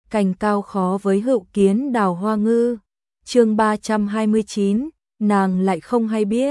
cành cao khó với hữu kiến đào hoa ngư. Chương 329, nàng lại không hay biết.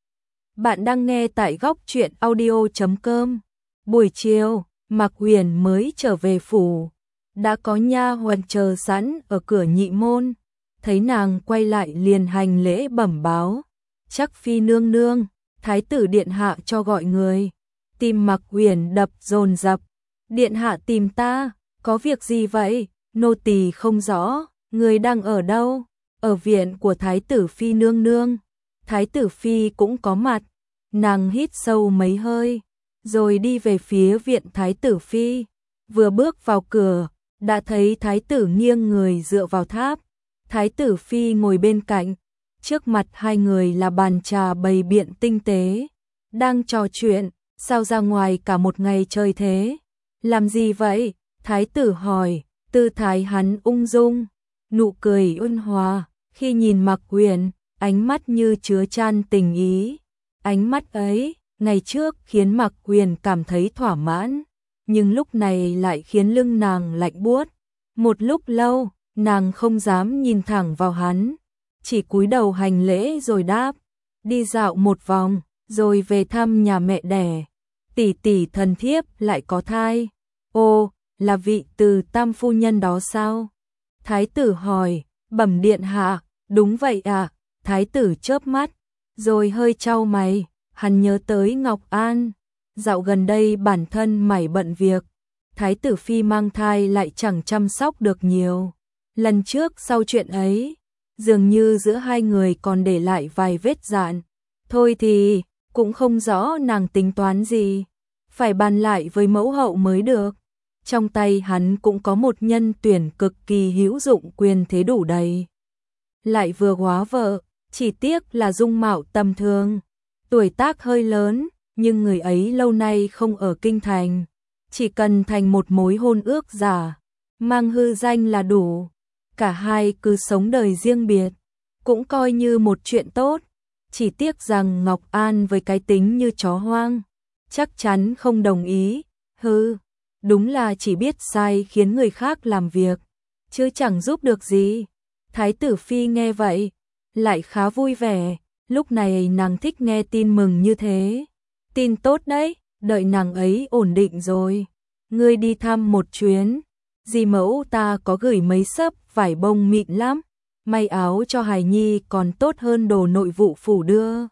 Bạn đang nghe tại góc truyện audio.com. Buổi chiều, Mạc Huyền mới trở về phủ, đã có nha hoàn chờ sẵn ở cửa nhị môn, thấy nàng quay lại liền hành lễ bẩm báo, chắc phi nương nương, thái tử điện hạ cho gọi người. Tim Mạc Huyền đập dồn dập, điện hạ tìm ta, có việc gì vậy? Nô tỳ không rõ, người đang ở đâu? Ở viện của thái tử phi nương nương. Thái tử phi cũng có mặt, nàng hít sâu mấy hơi, rồi đi về phía viện thái tử phi. Vừa bước vào cửa, đã thấy thái tử nghiêng người dựa vào tháp, thái tử phi ngồi bên cạnh, trước mặt hai người là bàn trà bày biện tinh tế, đang trò chuyện. Sao ra ngoài cả một ngày trời thế? Làm gì vậy? Thái tử hỏi, tư thái hắn ung dung, nụ cười ôn hòa, khi nhìn Mạc Huyền, ánh mắt như chứa chan tình ý. Ánh mắt ấy, ngày trước khiến Mạc Huyền cảm thấy thỏa mãn, nhưng lúc này lại khiến lưng nàng lạnh buốt. Một lúc lâu, nàng không dám nhìn thẳng vào hắn, chỉ cúi đầu hành lễ rồi đáp, đi dạo một vòng, rồi về thăm nhà mẹ đẻ. Tỷ tỷ thần thiếp lại có thai. Ô, là vị từ tam phu nhân đó sao? Thái tử hỏi, bẩm điện hạ, đúng vậy à? Thái tử chớp mắt, rồi hơi chau mày, hắn nhớ tới Ngọc An. Dạo gần đây bản thân mải bận việc, thái tử phi mang thai lại chẳng chăm sóc được nhiều. Lần trước sau chuyện ấy, dường như giữa hai người còn để lại vài vết dạn. Thôi thì, cũng không rõ nàng tính toán gì, phải bàn lại với mẫu hậu mới được. Trong tay hắn cũng có một nhân tuyển cực kỳ hữu dụng, quyền thế đủ đầy, lại vừa góa vợ, chỉ tiếc là dung mạo tầm thường, tuổi tác hơi lớn, nhưng người ấy lâu nay không ở kinh thành, chỉ cần thành một mối hôn ước giả, mang hư danh là đủ. Cả hai cứ sống đời riêng biệt, cũng coi như một chuyện tốt. Chỉ tiếc rằng Ngọc An với cái tính như chó hoang, chắc chắn không đồng ý. Hừ, đúng là chỉ biết sai khiến người khác làm việc, chứ chẳng giúp được gì. Thái tử phi nghe vậy, lại khá vui vẻ, lúc này nàng thích nghe tin mừng như thế. Tin tốt đấy, đợi nàng ấy ổn định rồi, ngươi đi thăm một chuyến. Dì mẫu ta có gửi mấy xấp vải bông mịn lắm, may áo cho hài nhi còn tốt hơn đồ nội vụ phủ đưa.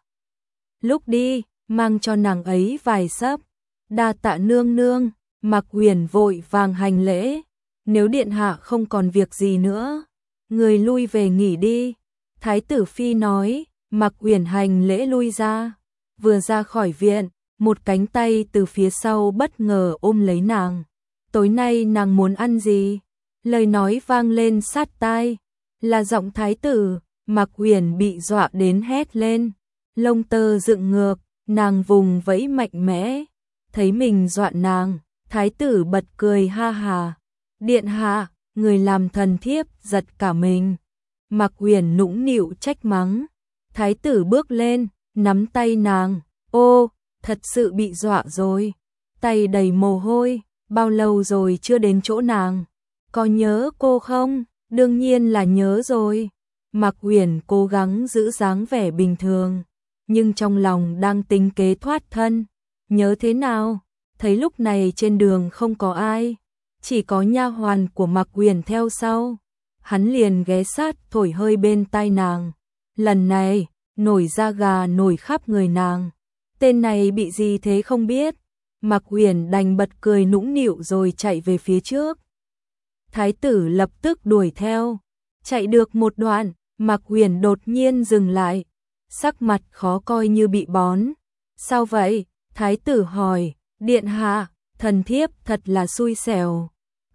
Lúc đi, mang cho nàng ấy vài xấp. Đa tạ nương nương. Mạc Huyền vội vàng hành lễ, nếu điện hạ không còn việc gì nữa, người lui về nghỉ đi. Thái tử phi nói. Mạc Huyền hành lễ lui ra, vừa ra khỏi viện, một cánh tay từ phía sau bất ngờ ôm lấy nàng. Tối nay nàng muốn ăn gì? Lời nói vang lên sát tai, là giọng thái tử. Mạc Huyền bị dọa đến hét lên, lông tơ dựng ngược, nàng vùng vẫy mạnh mẽ, thấy mình dọa nàng, thái tử bật cười ha hà. Điện hạ, người làm thần thiếp giật cả mình. Mạc Huyền nũng nịu trách mắng. Thái tử bước lên, nắm tay nàng, ô, thật sự bị dọa rồi, tay đầy mồ hôi, bao lâu rồi chưa đến chỗ nàng, có nhớ cô không? Đương nhiên là nhớ rồi. Mạc Huyền cố gắng giữ dáng vẻ bình thường, nhưng trong lòng đang tính kế thoát thân. Nhớ thế nào? Thấy lúc này trên đường không có ai, chỉ có nha hoàn của Mạc Huyền theo sau, hắn liền ghé sát thổi hơi bên tai nàng. Lần này, nổi da gà nổi khắp người nàng. Tên này bị gì thế không biết. Mạc Huyền đành bật cười nũng nịu rồi chạy về phía trước. Thái tử lập tức đuổi theo. Chạy được một đoạn, Mạc Huyền đột nhiên dừng lại, sắc mặt khó coi như bị bón. Sao vậy? Thái tử hỏi. Điện hạ, thần thiếp thật là xui xẻo.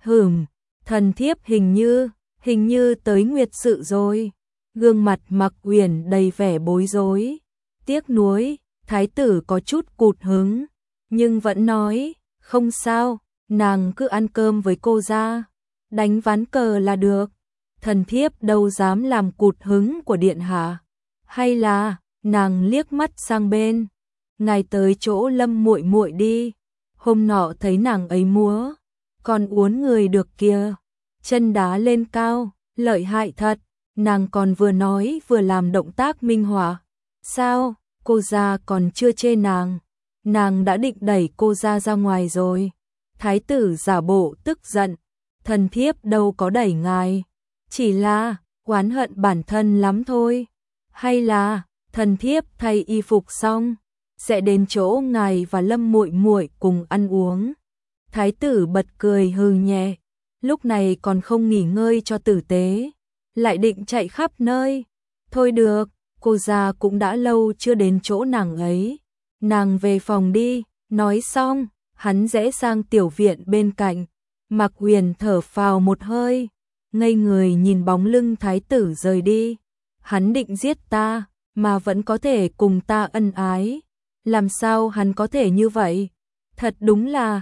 Thần thiếp hình như tới nguyệt sự rồi. Gương mặt Mạc Huyền đầy vẻ bối rối, tiếc nuối. Thái tử có chút cụt hứng, nhưng vẫn nói, không sao, nàng cứ ăn cơm với cô ra, đánh ván cờ là được. Thần thiếp đâu dám làm cụt hứng của điện hạ. Hay là, nàng liếc mắt sang bên, ngài tới chỗ Lâm muội muội đi, hôm nọ thấy nàng ấy múa, còn uốn người được kìa. chân đá lên cao, lợi hại thật, nàng còn vừa nói vừa làm động tác minh họa. Sao, cô ra còn chưa chê nàng đã định đẩy cô ra ra ngoài rồi. Thái tử giả bộ tức giận, thần thiếp đâu có đẩy ngài, chỉ là oán hận bản thân lắm thôi. Hay là thần thiếp thay y phục xong sẽ đến chỗ ngài và Lâm muội muội cùng ăn uống. Thái tử bật cười hừ nhẹ, lúc này còn không nghỉ ngơi cho tử tế, lại định chạy khắp nơi. Thôi được, cô già cũng đã lâu chưa đến chỗ nàng ấy, nàng về phòng đi. Nói xong, hắn rẽ sang tiểu viện bên cạnh. Mạc Huyền thở phào một hơi, ngây người nhìn bóng lưng thái tử rời đi. Hắn định giết ta, mà vẫn có thể cùng ta ân ái. Làm sao hắn có thể như vậy? Thật đúng là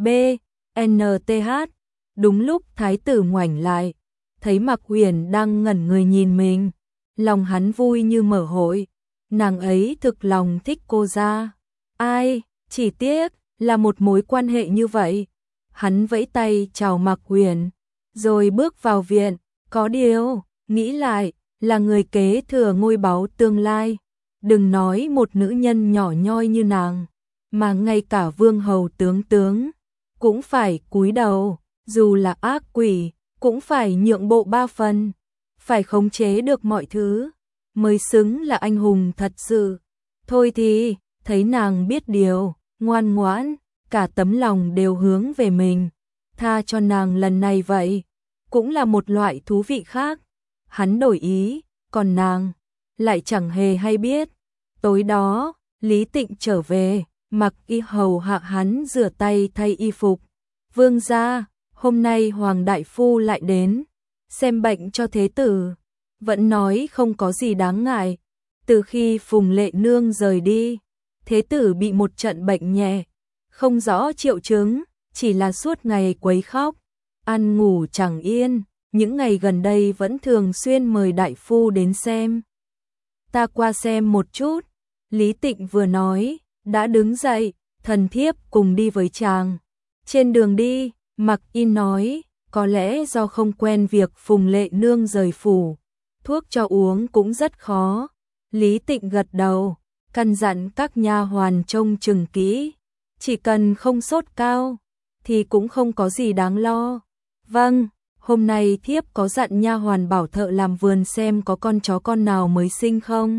BNTH. Đúng lúc thái tử ngoảnh lại, thấy Mạc Huyền đang ngẩn người nhìn mình, lòng hắn vui như mở hội. Nàng ấy thực lòng thích cô ra. Ai, chỉ tiếc là một mối quan hệ như vậy. Hắn vẫy tay chào Mạc Huyền, rồi bước vào viện. Có điều, nghĩ lại, là người kế thừa ngôi báu tương lai. Đừng nói một nữ nhân nhỏ nhoi như nàng, mà ngay cả vương hầu tướng cũng phải cúi đầu, dù là ác quỷ, cũng phải nhượng bộ 3 phần, phải khống chế được mọi thứ, mới xứng là anh hùng thật sự. Thôi thì, thấy nàng biết điều, ngoan ngoãn, cả tấm lòng đều hướng về mình, tha cho nàng lần này vậy, cũng là một loại thú vị khác. Hắn đổi ý, còn nàng lại chẳng hề hay biết. Tối đó, Lý Tịnh trở về, mặc y hầu hạ hắn rửa tay thay y phục. Vương gia, hôm nay Hoàng Đại Phu lại đến, xem bệnh cho thế tử, vẫn nói không có gì đáng ngại. Từ khi Phùng Lệ Nương rời đi, thế tử bị một trận bệnh nhẹ, không rõ triệu chứng, chỉ là suốt ngày quấy khóc, ăn ngủ chẳng yên. Những ngày gần đây vẫn thường xuyên mời đại phu đến xem. Ta qua xem một chút. Lý Tịnh vừa nói, đã đứng dậy, thần thiếp cùng đi với chàng. Trên đường đi, Mạc Y nói, có lẽ do không quen việc Phùng Lệ Nương rời phủ, thuốc cho uống cũng rất khó. Lý Tịnh gật đầu, căn dặn các nha hoàn trông chừng kỹ, chỉ cần không sốt cao thì cũng không có gì đáng lo. Vâng, hôm nay thiếp có dặn nha hoàn bảo thợ làm vườn xem có con chó con nào mới sinh không,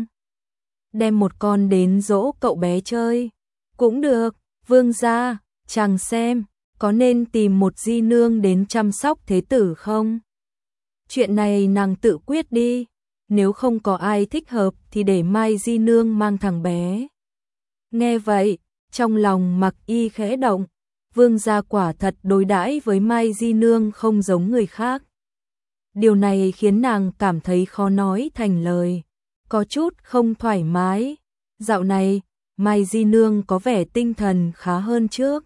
đem một con đến dỗ cậu bé chơi. Cũng được, vương gia, chàng xem có nên tìm một di nương đến chăm sóc thế tử không? Chuyện này nàng tự quyết đi, nếu không có ai thích hợp thì để Mai di nương mang thằng bé. Nghe vậy, trong lòng Mạc Y khẽ động, vương gia quả thật đối đãi với Mai di nương không giống người khác. Điều này khiến nàng cảm thấy khó nói thành lời, có chút không thoải mái. Dạo này, Mai di nương có vẻ tinh thần khá hơn trước,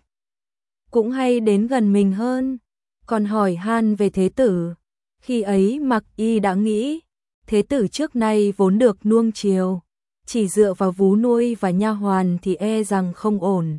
cũng hay đến gần mình hơn, còn hỏi han về thế tử. Khi ấy Mạc Y đã nghĩ, thế tử trước nay vốn được nuông chiều, chỉ dựa vào vú nuôi và nha hoàn thì e rằng không ổn.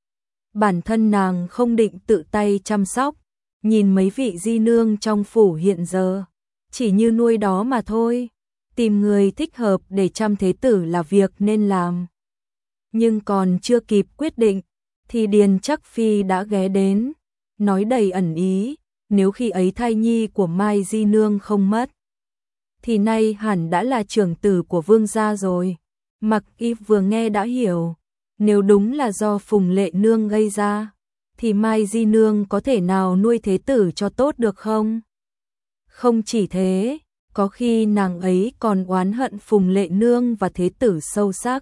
Bản thân nàng không định tự tay chăm sóc, nhìn mấy vị di nương trong phủ hiện giờ, chỉ như nuôi đó mà thôi. Tìm người thích hợp để chăm thế tử là việc nên làm. Nhưng còn chưa kịp quyết định, thì Điền Trắc Phi đã ghé đến, nói đầy ẩn ý, nếu khi ấy thai nhi của Mai di nương không mất, thì nay hẳn đã là trưởng tử của vương gia rồi. Mạc Y vừa nghe đã hiểu, nếu đúng là do Phùng Lệ Nương gây ra, thì Mai di nương có thể nào nuôi thế tử cho tốt được không? Không chỉ thế, có khi nàng ấy còn oán hận Phùng Lệ Nương và thế tử sâu sắc.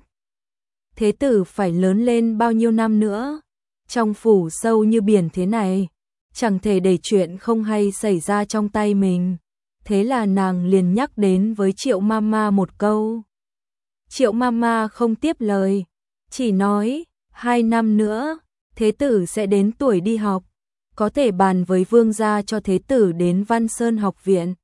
Thế tử phải lớn lên bao nhiêu năm nữa, trong phủ sâu như biển thế này, chẳng thể để chuyện không hay xảy ra trong tay mình. Thế là nàng liền nhắc đến với Triệu Mama một câu. Triệu Mama không tiếp lời, chỉ nói, 2 năm nữa, thế tử sẽ đến tuổi đi học, có thể bàn với vương gia cho thế tử đến Văn Sơn học viện.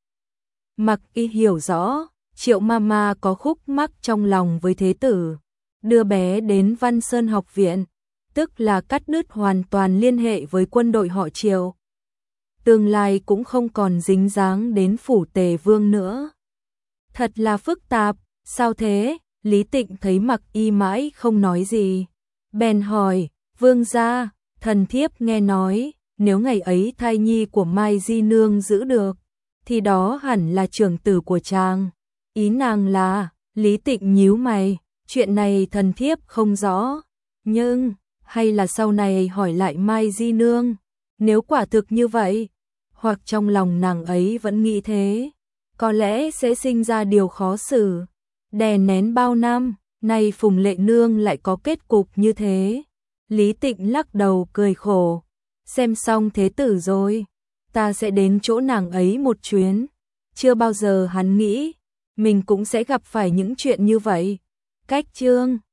Mạc Y hiểu rõ, Triệu Mama có khúc mắc trong lòng với thế tử, đưa bé đến Văn Sơn học viện, tức là cắt đứt hoàn toàn liên hệ với quân đội họ Triệu. tương lai cũng không còn dính dáng đến phủ Tề Vương nữa. Thật là phức tạp, sao thế? Lý Tịnh thấy Mặc Y mãi không nói gì, bèn hỏi, vương gia, thần thiếp nghe nói, nếu ngày ấy thai nhi của Mai Di Nương giữ được, thì đó hẳn là trưởng tử của chàng. Ý nàng là, Lý Tịnh nhíu mày, chuyện này thần thiếp không rõ, nhưng, hay là sau này hỏi lại Mai Di Nương, nếu quả thực như vậy, hoặc trong lòng nàng ấy vẫn nghĩ thế, có lẽ sẽ sinh ra điều khó xử. Đè nén bao năm, nay Phùng Lệ Nương lại có kết cục như thế. Lý Tịnh lắc đầu cười khổ, xem xong thế tử rồi, ta sẽ đến chỗ nàng ấy một chuyến. Chưa bao giờ hắn nghĩ, mình cũng sẽ gặp phải những chuyện như vậy. Cách chương